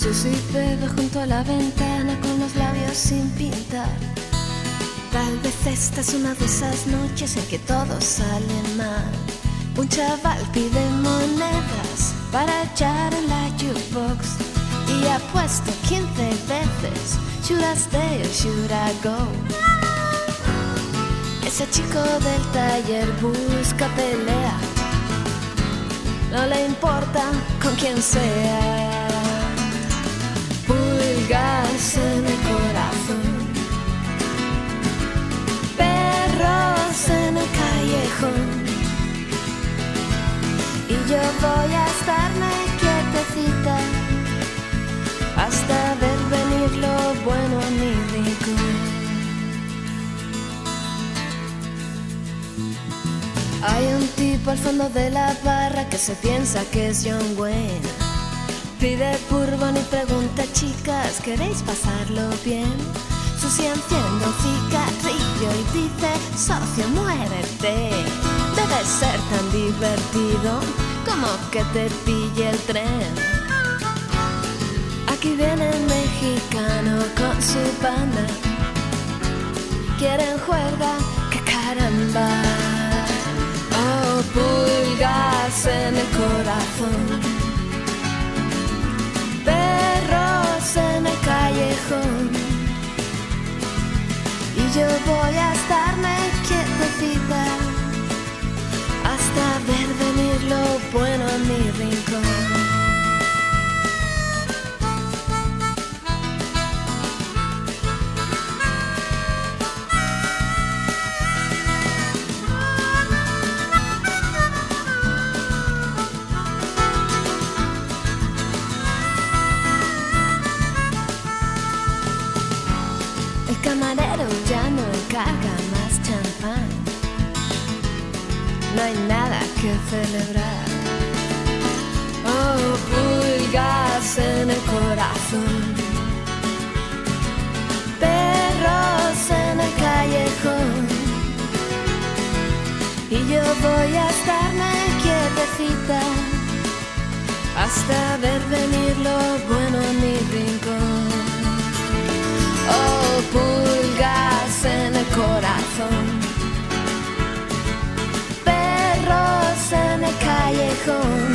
Susi bebe junto a la ventana con los labios sin pintar. Tal vez esta es una de esas noches en que todo sale mal. Un chaval pide monedas para echar en la jukebox y ha puesto 15 veces Should I stay or should I go? Ese chico del taller busca pelea, no le importa con quién sea. Pulgas en el corazón, perros en el callejón, y yo voy a estarme quietecita hasta ver venir lo bueno a mi rincón. Hay un tipo al fondo de la barra que se piensa que es John Wayne. Pide bourbon y pregunta: chicas, ¿queréis pasarlo bien? Susi enciende un cigarrillo y dice: socio, muérete. Debe ser tan divertido como que te pille el tren. Aquí viene el mexicano con su banda, quieren juerga, que caramba. Oh, pulgas en el corazón, perros en el callejón, y yo voy a estarme quietecita hasta ver venir lo bueno a mi rincón. El camarero ya no encarga más champán, no hay nada que celebrar. Oh, pulgas en el corazón, perros en el callejón, y yo voy a estarme quietecita hasta ver venir lo bueno a mi rincón. Oh, pulgas en el corazón, perros en el callejón,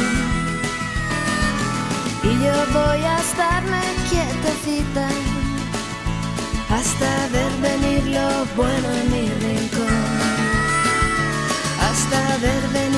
y yo voy a estarme quietecita hasta ver venir lo bueno en mi rincón, hasta ver venir